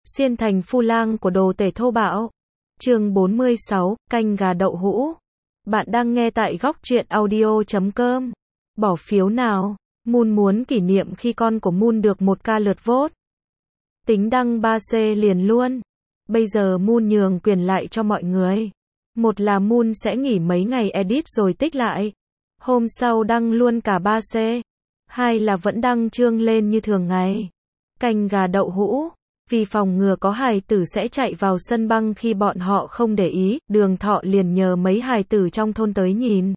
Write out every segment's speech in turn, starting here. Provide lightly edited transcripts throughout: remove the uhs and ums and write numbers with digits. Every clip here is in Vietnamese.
Xuyên thành phu lang của đồ tể thô bạo. Chương 46, canh gà đậu hũ. Bạn đang nghe tại góc truyện audio.com. Bỏ phiếu nào. Moon muốn kỷ niệm khi con của Moon được 1k lượt vote. Tính đăng 3C liền luôn. Bây giờ Moon nhường quyền lại cho mọi người. Một là Moon sẽ nghỉ mấy ngày edit rồi tích lại. Hôm sau đăng luôn cả 3C. Hai là vẫn đăng chương lên như thường ngày. Canh gà đậu hũ. Vì phòng ngừa có hài tử sẽ chạy vào sân băng khi bọn họ không để ý, Đường Thọ liền nhờ mấy hài tử trong thôn tới nhìn.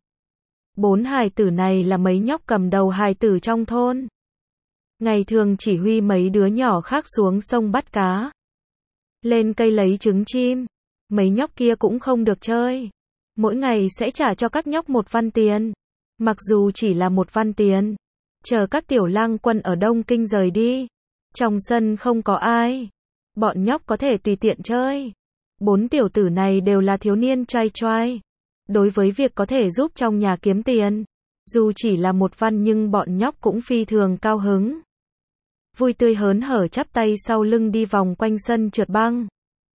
4 hài tử này là mấy nhóc cầm đầu hài tử trong thôn. Ngày thường chỉ huy mấy đứa nhỏ khác xuống sông bắt cá, lên cây lấy trứng chim. Mấy nhóc kia cũng không được chơi. Mỗi ngày sẽ trả cho các nhóc 1 văn tiền. Mặc dù chỉ là 1 văn tiền. Chờ các tiểu lang quân ở Đông Kinh rời đi. Trong sân không có ai. Bọn nhóc có thể tùy tiện chơi. 4 tiểu tử này đều là thiếu niên trai trai. Đối với việc có thể giúp trong nhà kiếm tiền, dù chỉ là 1 văn nhưng bọn nhóc cũng phi thường cao hứng. Vui tươi hớn hở chắp tay sau lưng đi vòng quanh sân trượt băng.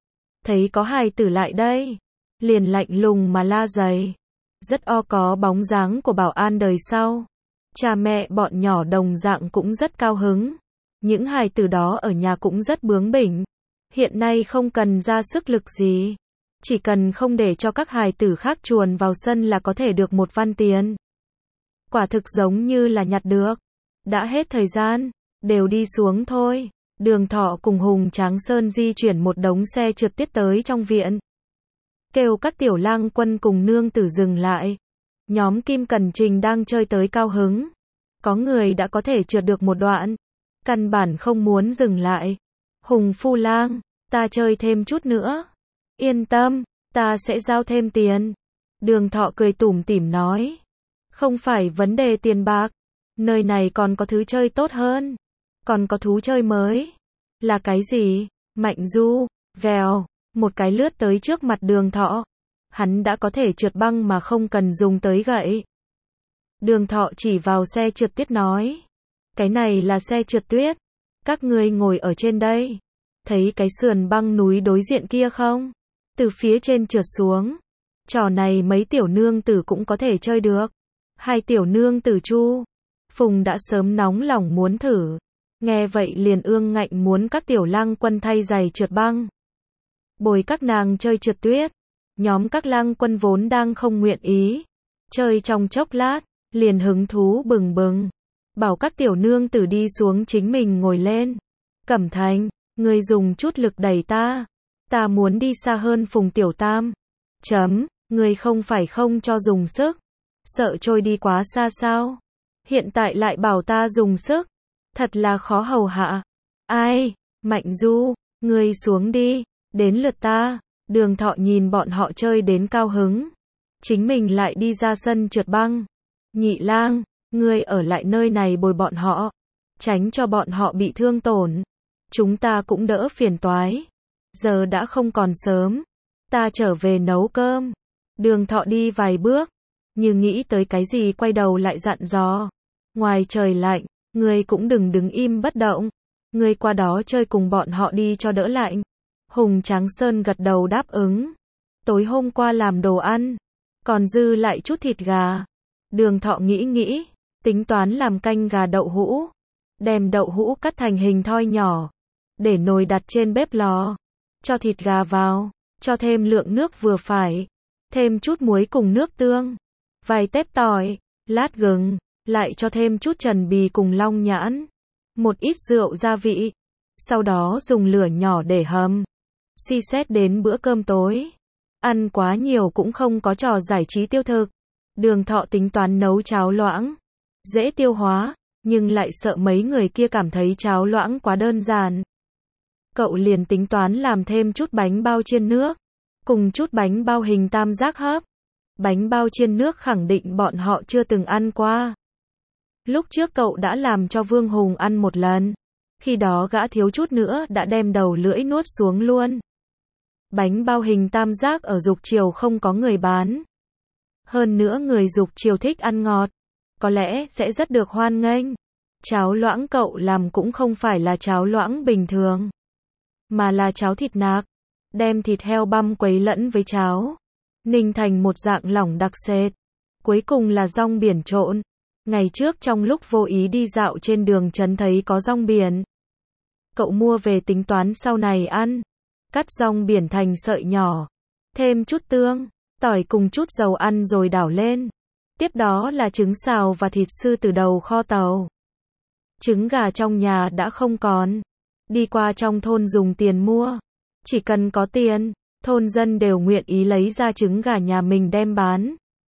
Thấy có hài tử lại đây, liền lạnh lùng mà la giày. Rất có bóng dáng của bảo an đời sau. Cha mẹ bọn nhỏ đồng dạng cũng rất cao hứng. Những hài tử đó ở nhà cũng rất bướng bỉnh. Hiện nay không cần ra sức lực gì. Chỉ cần không để cho các hài tử khác chuồn vào sân là có thể được 1 văn tiền. Quả thực giống như là nhặt được. Đã hết thời gian, đều đi xuống thôi. Đường Thọ cùng Hùng Tráng Sơn di chuyển một đống xe trượt tiết tới trong viện. Kêu các tiểu lang quân cùng nương tử dừng lại. Nhóm Kim Cẩn Trình đang chơi tới cao hứng. Có người đã có thể trượt được một đoạn. Căn bản không muốn dừng lại. Hùng phu lang, ta chơi thêm chút nữa. Yên tâm, ta sẽ giao thêm tiền. Đường Thọ cười tủm tỉm nói. Không phải vấn đề tiền bạc. Nơi này còn có thứ chơi tốt hơn. Còn có thú chơi mới. Là cái gì? Mạnh du, vèo. Một cái lướt tới trước mặt Đường Thọ. Hắn đã có thể trượt băng mà không cần dùng tới gậy. Đường Thọ chỉ vào xe trượt tuyết nói. Cái này là xe trượt tuyết. Các ngươi ngồi ở trên đây. Thấy cái sườn băng núi đối diện kia không? Từ phía trên trượt xuống. Trò này mấy tiểu nương tử cũng có thể chơi được. 2 tiểu nương tử Chu Phùng đã sớm nóng lòng muốn thử. Nghe vậy liền ương ngạnh muốn các tiểu lang quân thay giày trượt băng. Bồi các nàng chơi trượt tuyết. Nhóm các lang quân vốn đang không nguyện ý. Chơi trong chốc lát, liền hứng thú bừng bừng. Bảo các tiểu nương tử đi xuống chính mình ngồi lên. Cẩm Thành, ngươi dùng chút lực đẩy ta. Ta muốn đi xa hơn Phùng tiểu tam. Ngươi không phải không cho dùng sức. Sợ trôi đi quá xa sao? Hiện tại lại bảo ta dùng sức. Thật là khó hầu hạ. Ai? Mạnh du, ngươi xuống đi. Đến lượt ta. Đường Thọ nhìn bọn họ chơi đến cao hứng. Chính mình lại đi ra sân trượt băng. Nhị lang, ngươi ở lại nơi này bồi bọn họ. Tránh cho bọn họ bị thương tổn. Chúng ta cũng đỡ phiền toái. Giờ đã không còn sớm. Ta trở về nấu cơm. Đường Thọ đi vài bước. Như nghĩ tới cái gì quay đầu lại dặn dò. Ngoài trời lạnh, ngươi cũng đừng đứng im bất động. Ngươi qua đó chơi cùng bọn họ đi cho đỡ lạnh. Hùng Tráng Sơn gật đầu đáp ứng. Tối hôm qua làm đồ ăn. Còn dư lại chút thịt gà. Đường Thọ nghĩ. Tính toán làm canh gà đậu hũ. Đem đậu hũ cắt thành hình thoi nhỏ. Để nồi đặt trên bếp lò. Cho thịt gà vào. Cho thêm lượng nước vừa phải. Thêm chút muối cùng nước tương. Vài tép tỏi. Lát gừng. Lại cho thêm chút trần bì cùng long nhãn. Một ít rượu gia vị. Sau đó dùng lửa nhỏ để hầm. Suy xét đến bữa cơm tối. Ăn quá nhiều cũng không có trò giải trí tiêu thực. Đường Thọ tính toán nấu cháo loãng. Dễ tiêu hóa. Nhưng lại sợ mấy người kia cảm thấy cháo loãng quá đơn giản. Cậu liền tính toán làm thêm chút bánh bao chiên nước. Cùng chút bánh bao hình tam giác hấp. Bánh bao chiên nước khẳng định bọn họ chưa từng ăn qua. Lúc trước cậu đã làm cho Vương Hùng ăn một lần. Khi đó gã thiếu chút nữa đã đem đầu lưỡi nuốt xuống luôn. Bánh bao hình tam giác ở Dục Triều không có người bán. Hơn nữa người Dục Triều thích ăn ngọt. Có lẽ sẽ rất được hoan nghênh. Cháo loãng cậu làm cũng không phải là cháo loãng bình thường. mà là cháo thịt nạc. Đem thịt heo băm quấy lẫn với cháo, ninh thành một dạng lỏng đặc sệt. Cuối cùng là rong biển trộn. Ngày trước trong lúc vô ý đi dạo trên đường trấn thấy có rong biển. Cậu mua về tính toán sau này ăn. Cắt rong biển thành sợi nhỏ, thêm chút tương, tỏi cùng chút dầu ăn rồi đảo lên. Tiếp đó là trứng xào và thịt sư tử đầu kho tàu. Trứng gà trong nhà đã không còn. Đi qua trong thôn dùng tiền mua. Chỉ cần có tiền, thôn dân đều nguyện ý lấy ra trứng gà nhà mình đem bán.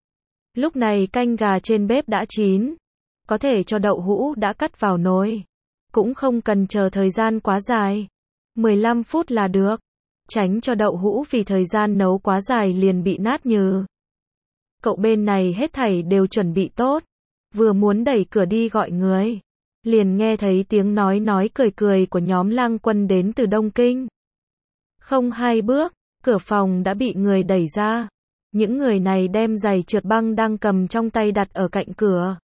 Lúc này canh gà trên bếp đã chín. Có thể cho đậu hũ đã cắt vào nồi. Cũng không cần chờ thời gian quá dài. 15 phút là được. Tránh cho đậu hũ vì thời gian nấu quá dài liền bị nát nhừ. Cậu bên này hết thảy đều chuẩn bị tốt. Vừa muốn đẩy cửa đi gọi người. Liền nghe thấy tiếng nói cười cười của nhóm lang quân đến từ Đông Kinh. Không 2 bước, cửa phòng đã bị người đẩy ra. Những người này đem giày trượt băng đang cầm trong tay đặt ở cạnh cửa.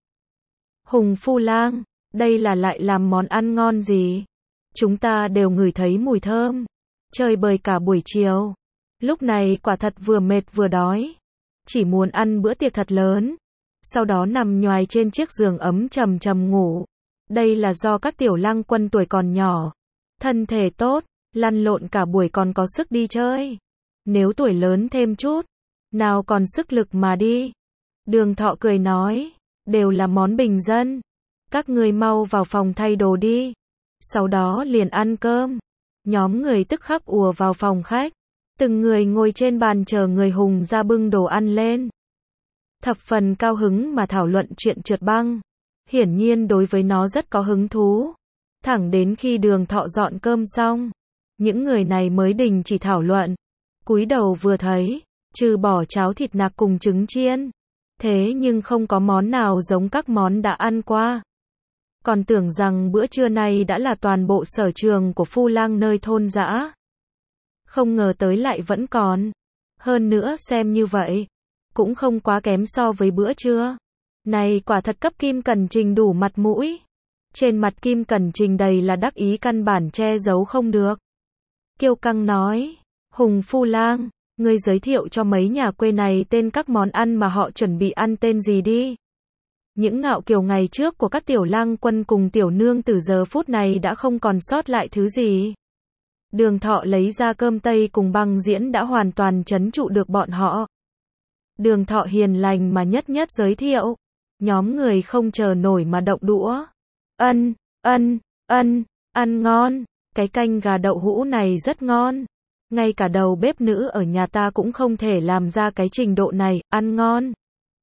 Hùng Phu Lang, đây là lại làm món ăn ngon gì? Chúng ta đều ngửi thấy mùi thơm. Chơi bời cả buổi chiều. Lúc này quả thật vừa mệt vừa đói. Chỉ muốn ăn bữa tiệc thật lớn. Sau đó nằm nhoài trên chiếc giường ấm trầm trầm ngủ. Đây là do các tiểu lang quân tuổi còn nhỏ. Thân thể tốt, lăn lộn cả buổi còn có sức đi chơi. Nếu tuổi lớn thêm chút, nào còn sức lực mà đi. Đường Thọ cười nói, đều là món bình dân. Các ngươi mau vào phòng thay đồ đi. Sau đó liền ăn cơm. Nhóm người tức khắc ùa vào phòng khách. Từng người ngồi trên bàn chờ người Hùng ra bưng đồ ăn lên. Thập phần cao hứng mà thảo luận chuyện trượt băng. Hiển nhiên đối với nó rất có hứng thú. Thẳng đến khi Đường Thọ dọn cơm xong, những người này mới đình chỉ thảo luận. Cúi đầu vừa thấy, trừ bỏ cháo thịt nạc cùng trứng chiên. Thế nhưng không có món nào giống các món đã ăn qua. Còn tưởng rằng bữa trưa này đã là toàn bộ sở trường của Phu Lang nơi thôn dã. Không ngờ tới lại vẫn còn. Hơn nữa xem như vậy, cũng không quá kém so với bữa trưa. Này quả thật cấp Kim Cẩn Trình đủ mặt mũi. Trên mặt Kim Cẩn Trình đầy là đắc ý căn bản che giấu không được. Kiêu căng nói, Hùng Phu Lang, ngươi giới thiệu cho mấy nhà quê này tên các món ăn mà họ chuẩn bị ăn tên gì đi. Những ngạo kiều ngày trước của các tiểu lang quân cùng tiểu nương từ giờ phút này đã không còn sót lại thứ gì. Đường Thọ lấy ra cơm tây cùng băng diễn đã hoàn toàn trấn trụ được bọn họ. Đường Thọ hiền lành mà nhất nhất giới thiệu. Nhóm người không chờ nổi mà động đũa. Ăn ngon. Cái canh gà đậu hũ này rất ngon. Ngay cả đầu bếp nữ ở nhà ta cũng không thể làm ra cái trình độ này, ăn ngon.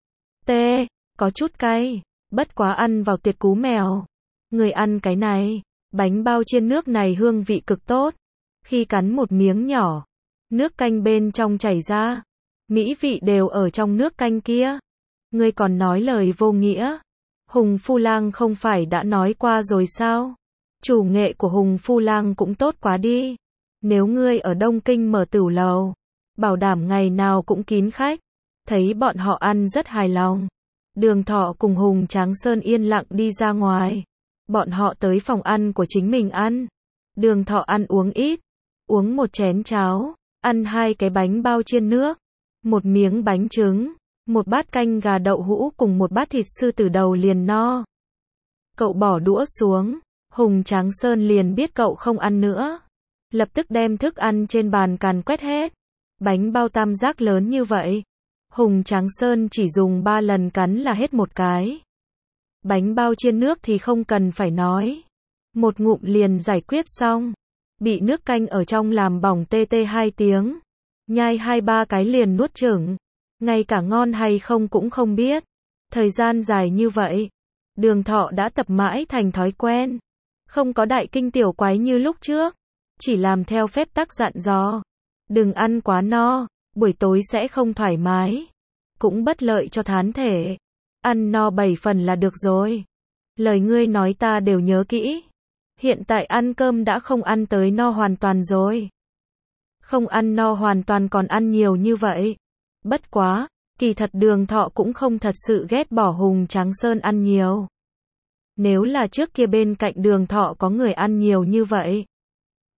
Có chút cay, bất quá ăn vào tiệt cú mèo. Người ăn cái này, bánh bao chiên nước này hương vị cực tốt. Khi cắn một miếng nhỏ, nước canh bên trong chảy ra. Mỹ vị đều ở trong nước canh kia. Ngươi còn nói lời vô nghĩa. Hùng Phu Lang không phải đã nói qua rồi sao? Chủ nghệ của Hùng Phu Lang cũng tốt quá đi. Nếu ngươi ở Đông Kinh mở tửu lầu, bảo đảm ngày nào cũng kín khách. Thấy bọn họ ăn rất hài lòng. Đường Thọ cùng Hùng Tráng Sơn yên lặng đi ra ngoài. Bọn họ tới phòng ăn của chính mình ăn. Đường Thọ ăn uống ít, uống một chén cháo, ăn 2 cái bánh bao chiên nước, một miếng bánh trứng, một bát canh gà đậu hũ cùng một bát thịt sư tử đầu liền no. Cậu bỏ đũa xuống, Hùng Tráng Sơn liền biết cậu không ăn nữa. Lập tức đem thức ăn trên bàn càn quét hết. Bánh bao tam giác lớn như vậy. Hùng Tráng Sơn chỉ dùng 3 lần cắn là hết một cái. Bánh bao chiên nước thì không cần phải nói. Một ngụm liền giải quyết xong. Bị nước canh ở trong làm bỏng tê 2 tiếng. Nhai 2-3 cái liền nuốt chửng. Ngay cả ngon hay không cũng không biết. Thời gian dài như vậy, Đường Thọ đã tập mãi thành thói quen. Không có đại kinh tiểu quái như lúc trước. Chỉ làm theo phép tắc dặn dò. Đừng ăn quá no, buổi tối sẽ không thoải mái. Cũng bất lợi cho thán thể. Ăn no 7 phần là được rồi. Lời ngươi nói ta đều nhớ kỹ. Hiện tại ăn cơm đã không ăn tới no hoàn toàn rồi. Không ăn no hoàn toàn còn ăn nhiều như vậy. Bất quá, kỳ thật Đường Thọ cũng không thật sự ghét bỏ Hùng Tráng Sơn ăn nhiều. Nếu là trước kia bên cạnh Đường Thọ có người ăn nhiều như vậy,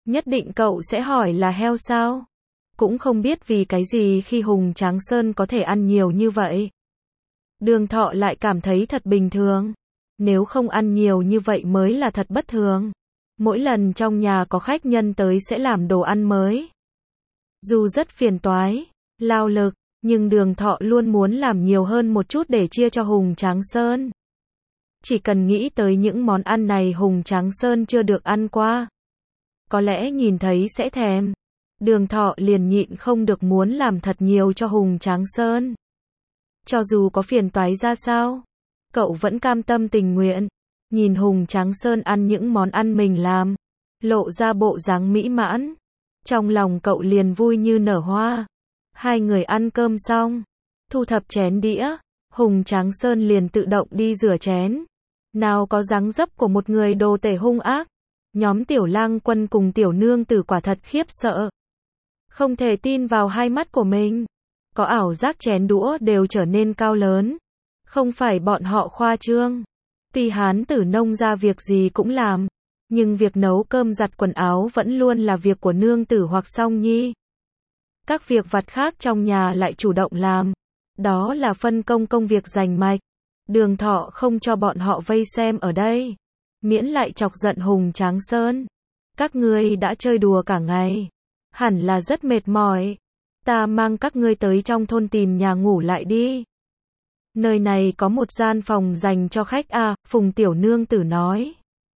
Nhất định cậu sẽ hỏi là heo sao? Cũng không biết vì cái gì khi Hùng Tráng Sơn có thể ăn nhiều như vậy. Đường Thọ lại cảm thấy thật bình thường. Nếu không ăn nhiều như vậy mới là thật bất thường. Mỗi lần trong nhà có khách nhân tới sẽ làm đồ ăn mới. Dù rất phiền toái, lao lực, nhưng Đường Thọ luôn muốn làm nhiều hơn một chút để chia cho Hùng Tráng Sơn. Chỉ cần nghĩ tới những món ăn này Hùng Tráng Sơn chưa được ăn qua, có lẽ nhìn thấy sẽ thèm. Đường Thọ liền nhịn không được muốn làm thật nhiều cho Hùng Tráng Sơn. Cho dù có phiền toái ra sao, cậu vẫn cam tâm tình nguyện. Nhìn Hùng Tráng Sơn ăn những món ăn mình làm, lộ ra bộ dáng mỹ mãn. Trong lòng cậu liền vui như nở hoa. Hai người ăn cơm xong, thu thập chén đĩa, Hùng Tráng Sơn liền tự động đi rửa chén. Nào có dáng dấp của một người đồ tể hung ác. Nhóm Tiểu Lang Quân cùng Tiểu Nương Tử quả thật khiếp sợ. Không thể tin vào hai mắt của mình. Có ảo giác chén đũa đều trở nên cao lớn. Không phải bọn họ khoa trương. Tuy hán tử nông ra việc gì cũng làm, nhưng việc nấu cơm giặt quần áo vẫn luôn là việc của nương tử hoặc song nhi. Các việc vặt khác trong nhà lại chủ động làm. Đó là phân công công việc rành mạch. Đường Thọ không cho bọn họ vây xem ở đây, miễn lại chọc giận Hùng Tráng Sơn. Các ngươi đã chơi đùa cả ngày, hẳn là rất mệt mỏi. Ta mang các ngươi tới trong thôn tìm nhà ngủ lại đi. Nơi này có một gian phòng dành cho khách à, Phùng Tiểu Nương Tử nói.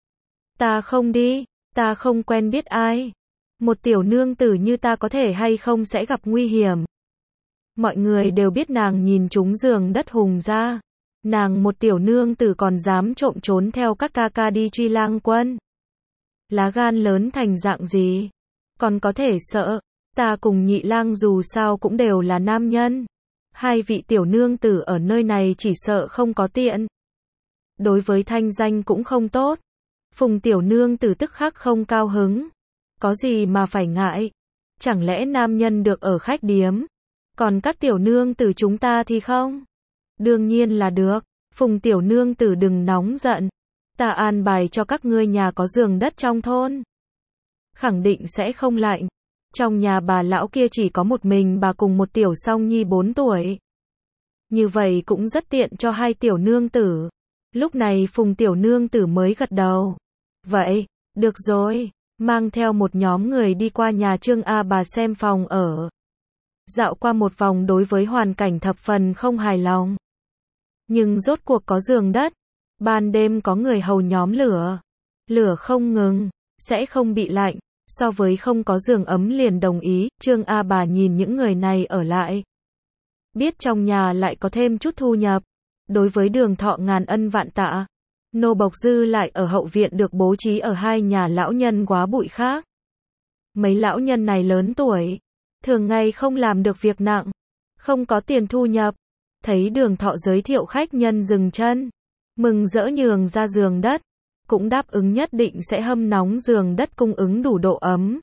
Ta không đi, ta không quen biết ai. Một tiểu nương tử như ta có thể hay không sẽ gặp nguy hiểm. Mọi người đều biết nàng nhìn trúng giường đất Hùng gia. Nàng một tiểu nương tử còn dám trộm trốn theo các ca ca đi truy Lang Quân. Lá gan lớn thành dạng gì? Còn có thể sợ. Ta cùng Nhị Lang dù sao cũng đều là nam nhân. Hai vị tiểu nương tử ở nơi này chỉ sợ không có tiện. Đối với thanh danh cũng không tốt. Phùng tiểu nương tử tức khắc không cao hứng. Có gì mà phải ngại? Chẳng lẽ nam nhân được ở khách điếm? Còn các tiểu nương tử chúng ta thì không? Đương nhiên là được. Phùng tiểu nương tử đừng nóng giận. Ta an bài cho các ngươi nhà có giường đất trong thôn. Khẳng định sẽ không lạnh. Trong nhà bà lão kia chỉ có một mình bà cùng một tiểu song nhi 4 tuổi. Như vậy cũng rất tiện cho hai tiểu nương tử. Lúc này Phùng tiểu nương tử mới gật đầu. Vậy, được rồi, mang theo một nhóm người đi qua nhà Trương A bà xem phòng ở. Dạo qua một vòng đối với hoàn cảnh thập phần không hài lòng. Nhưng rốt cuộc có giường đất. Ban đêm có người hầu nhóm lửa. Lửa không ngừng, sẽ không bị lạnh. So với không có giường ấm liền đồng ý, Trương A bà nhìn những người này ở lại. Biết trong nhà lại có thêm chút thu nhập. Đối với Đường Thọ ngàn ân vạn tạ. Nô bộc dư lại ở hậu viện được bố trí ở hai nhà lão nhân quá bụi khác. Mấy lão nhân này lớn tuổi, thường ngày không làm được việc nặng, không có tiền thu nhập. Thấy Đường Thọ giới thiệu khách nhân dừng chân, mừng rỡ nhường ra giường đất, cũng đáp ứng nhất định sẽ hâm nóng giường đất cung ứng đủ độ ấm.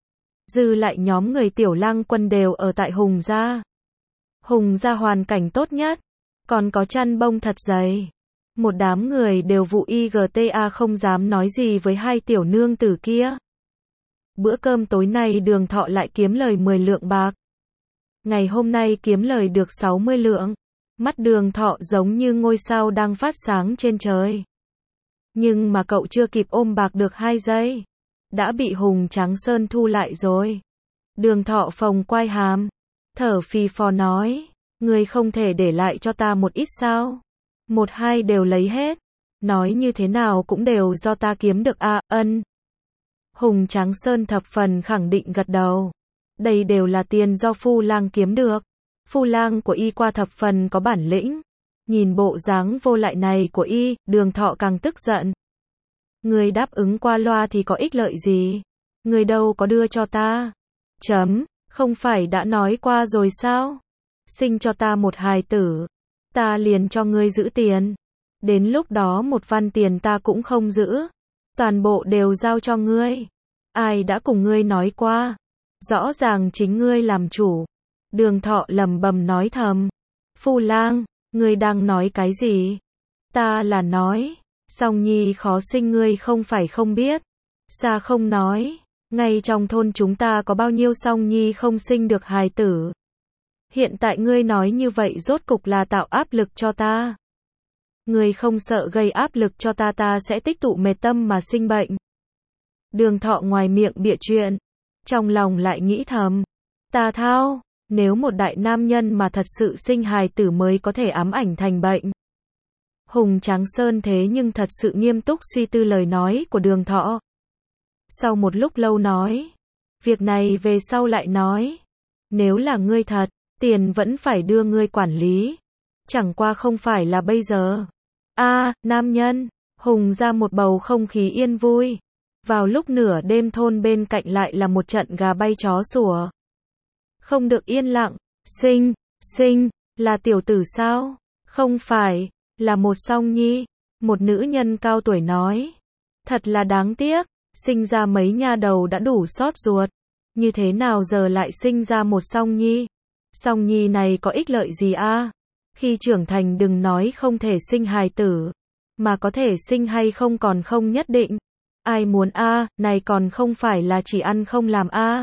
Dư lại nhóm người Tiểu Lang Quân đều ở tại Hùng gia. Hùng gia hoàn cảnh tốt nhất, còn có chăn bông thật dày. Một đám người đều vụ IGTA không dám nói gì với hai tiểu nương tử kia. Bữa cơm tối nay Đường Thọ lại kiếm lời 10 lượng bạc. Ngày hôm nay kiếm lời được 60 lượng. Mắt Đường Thọ giống như ngôi sao đang phát sáng trên trời. Nhưng mà cậu chưa kịp ôm bạc được 2 giây, đã bị Hùng Tráng Sơn thu lại rồi. Đường Thọ phồng quai hàm, thở phì phò nói, ngươi không thể để lại cho ta một ít sao? 1-2 đều lấy hết. Nói như thế nào cũng đều do ta kiếm được à, ân. Hùng Tráng Sơn thập phần khẳng định gật đầu. Đây đều là tiền do Phu Lang kiếm được. Phu Lang của y qua thập phần có bản lĩnh. Nhìn bộ dáng vô lại này của y, Đường Thọ càng tức giận. Người đáp ứng qua loa thì có ích lợi gì? Người đâu có đưa cho ta? Không phải đã nói qua rồi sao? Sinh cho ta một hài tử, ta liền cho ngươi giữ tiền. Đến lúc đó một văn tiền ta cũng không giữ. Toàn bộ đều giao cho ngươi. Ai đã cùng ngươi nói qua? Rõ ràng chính ngươi làm chủ. Đường Thọ lẩm bẩm nói thầm. Phu Lang, ngươi đang nói cái gì? Ta là nói, Song Nhi khó sinh ngươi không phải không biết. Sao không nói? Ngay trong thôn chúng ta có bao nhiêu song nhi không sinh được hài tử. Hiện tại ngươi nói như vậy rốt cục là tạo áp lực cho ta. Ngươi không sợ gây áp lực cho ta, ta sẽ tích tụ mệt tâm mà sinh bệnh. Đường Thọ ngoài miệng bịa chuyện, trong lòng lại nghĩ thầm, ta thao, nếu một đại nam nhân mà thật sự sinh hài tử mới có thể ám ảnh thành bệnh. Hùng Tráng Sơn thế nhưng thật sự nghiêm túc suy tư lời nói của Đường Thọ. Sau một lúc lâu nói, việc này về sau lại nói, nếu là ngươi thật, tiền vẫn phải đưa ngươi quản lý, chẳng qua không phải là bây giờ. Nam nhân, Hùng ra một bầu không khí yên vui. Vào lúc nửa đêm thôn bên cạnh lại là một trận gà bay chó sủa. Không được yên lặng, sinh, là tiểu tử sao? Không phải, là một song nhi. Một nữ nhân cao tuổi nói. Thật là đáng tiếc, sinh ra mấy nha đầu đã đủ xót ruột. Như thế nào giờ lại sinh ra một song nhi? Song nhi này có ích lợi gì a? Khi trưởng thành đừng nói không thể sinh hài tử, mà có thể sinh hay không còn không nhất định. Ai muốn này còn không phải là chỉ ăn không làm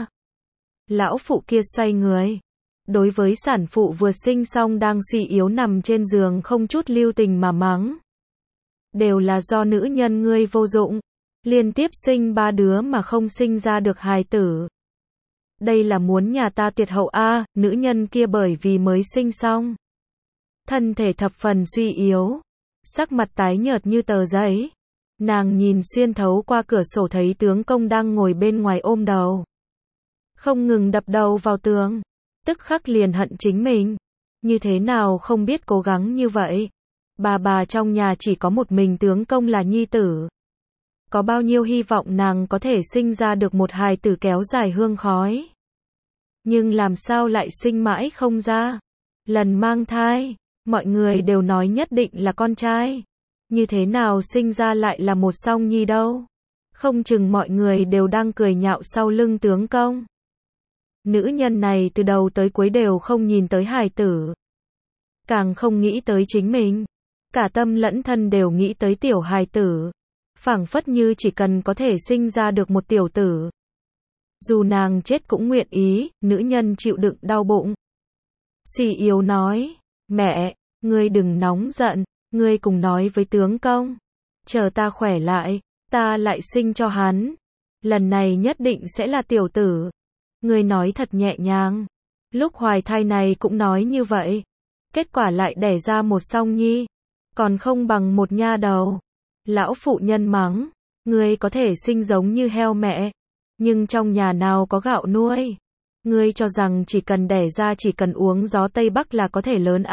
Lão phụ kia xoay người. Đối với sản phụ vừa sinh xong đang suy yếu nằm trên giường không chút lưu tình mà mắng. Đều là do nữ nhân ngươi vô dụng. Liên tiếp sinh 3 đứa mà không sinh ra được hài tử. Đây là muốn nhà ta tuyệt hậu nữ nhân kia bởi vì mới sinh xong. Thân thể thập phần suy yếu. Sắc mặt tái nhợt như tờ giấy. Nàng nhìn xuyên thấu qua cửa sổ thấy tướng công đang ngồi bên ngoài ôm đầu. Không ngừng đập đầu vào tường. Tức khắc liền hận chính mình. Như thế nào không biết cố gắng như vậy. Bà trong nhà chỉ có một mình tướng công là nhi tử. Có bao nhiêu hy vọng nàng có thể sinh ra được một hài tử kéo dài hương khói. Nhưng làm sao lại sinh mãi không ra. Lần mang thai, mọi người đều nói nhất định là con trai. Như thế nào sinh ra lại là một song nhi đâu. Không chừng mọi người đều đang cười nhạo sau lưng tướng công. Nữ nhân này từ đầu tới cuối đều không nhìn tới hài tử. Càng không nghĩ tới chính mình. Cả tâm lẫn thân đều nghĩ tới tiểu hài tử. Phảng phất như chỉ cần có thể sinh ra được một tiểu tử. Dù nàng chết cũng nguyện ý, nữ nhân chịu đựng đau bụng. Suy yếu nói, mẹ, ngươi đừng nóng giận. Ngươi cùng nói với tướng công. Chờ ta khỏe lại, ta lại sinh cho hắn. Lần này nhất định sẽ là tiểu tử. Ngươi nói thật nhẹ nhàng. Lúc hoài thai này cũng nói như vậy. Kết quả lại đẻ ra một song nhi. Còn không bằng một nha đầu. Lão phụ nhân mắng. Ngươi có thể sinh giống như heo mẹ. Nhưng trong nhà nào có gạo nuôi. Ngươi cho rằng chỉ cần đẻ ra chỉ cần uống gió Tây Bắc là có thể lớn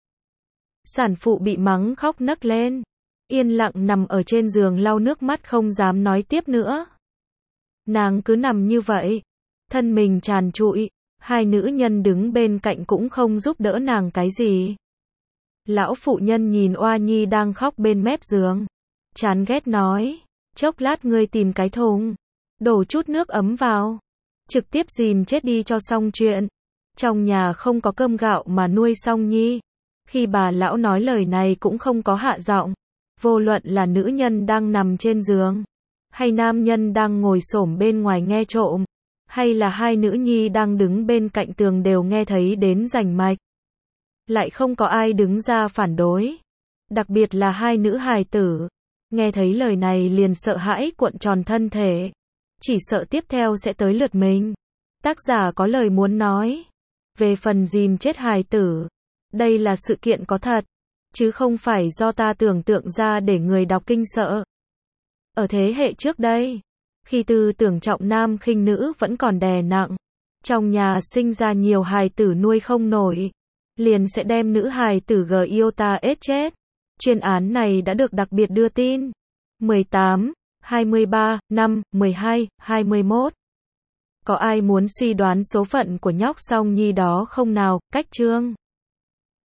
Sản phụ bị mắng khóc nấc lên. Yên lặng nằm ở trên giường lau nước mắt không dám nói tiếp nữa. Nàng cứ nằm như vậy. Thân mình tràn trụi. Hai nữ nhân đứng bên cạnh cũng không giúp đỡ nàng cái gì. Lão phụ nhân nhìn oa nhi đang khóc bên mép giường. Chán ghét nói. Chốc lát ngươi tìm cái thùng. Đổ chút nước ấm vào. Trực tiếp dìm chết đi cho xong chuyện. Trong nhà không có cơm gạo mà nuôi song nhi. Khi bà lão nói lời này cũng không có hạ giọng. Vô luận là nữ nhân đang nằm trên giường. Hay nam nhân đang ngồi xổm bên ngoài nghe trộm. Hay là hai nữ nhi đang đứng bên cạnh tường đều nghe thấy đến rành mạch. Lại không có ai đứng ra phản đối. Đặc biệt là hai nữ hài tử. Nghe thấy lời này liền sợ hãi cuộn tròn thân thể. Chỉ sợ tiếp theo sẽ tới lượt mình. Tác giả có lời muốn nói. Về phần dìm chết hài tử. Đây là sự kiện có thật. Chứ không phải do ta tưởng tượng ra để người đọc kinh sợ. Ở thế hệ trước đây. Khi tư tưởng trọng nam khinh nữ vẫn còn đè nặng. Trong nhà sinh ra nhiều hài tử nuôi không nổi. Liền sẽ đem nữ hài tử Giota chết. Chuyên án này đã được đặc biệt đưa tin. 18, 23, năm, 12, 21. Có ai muốn suy đoán số phận của nhóc song nhi đó không nào? Cách chương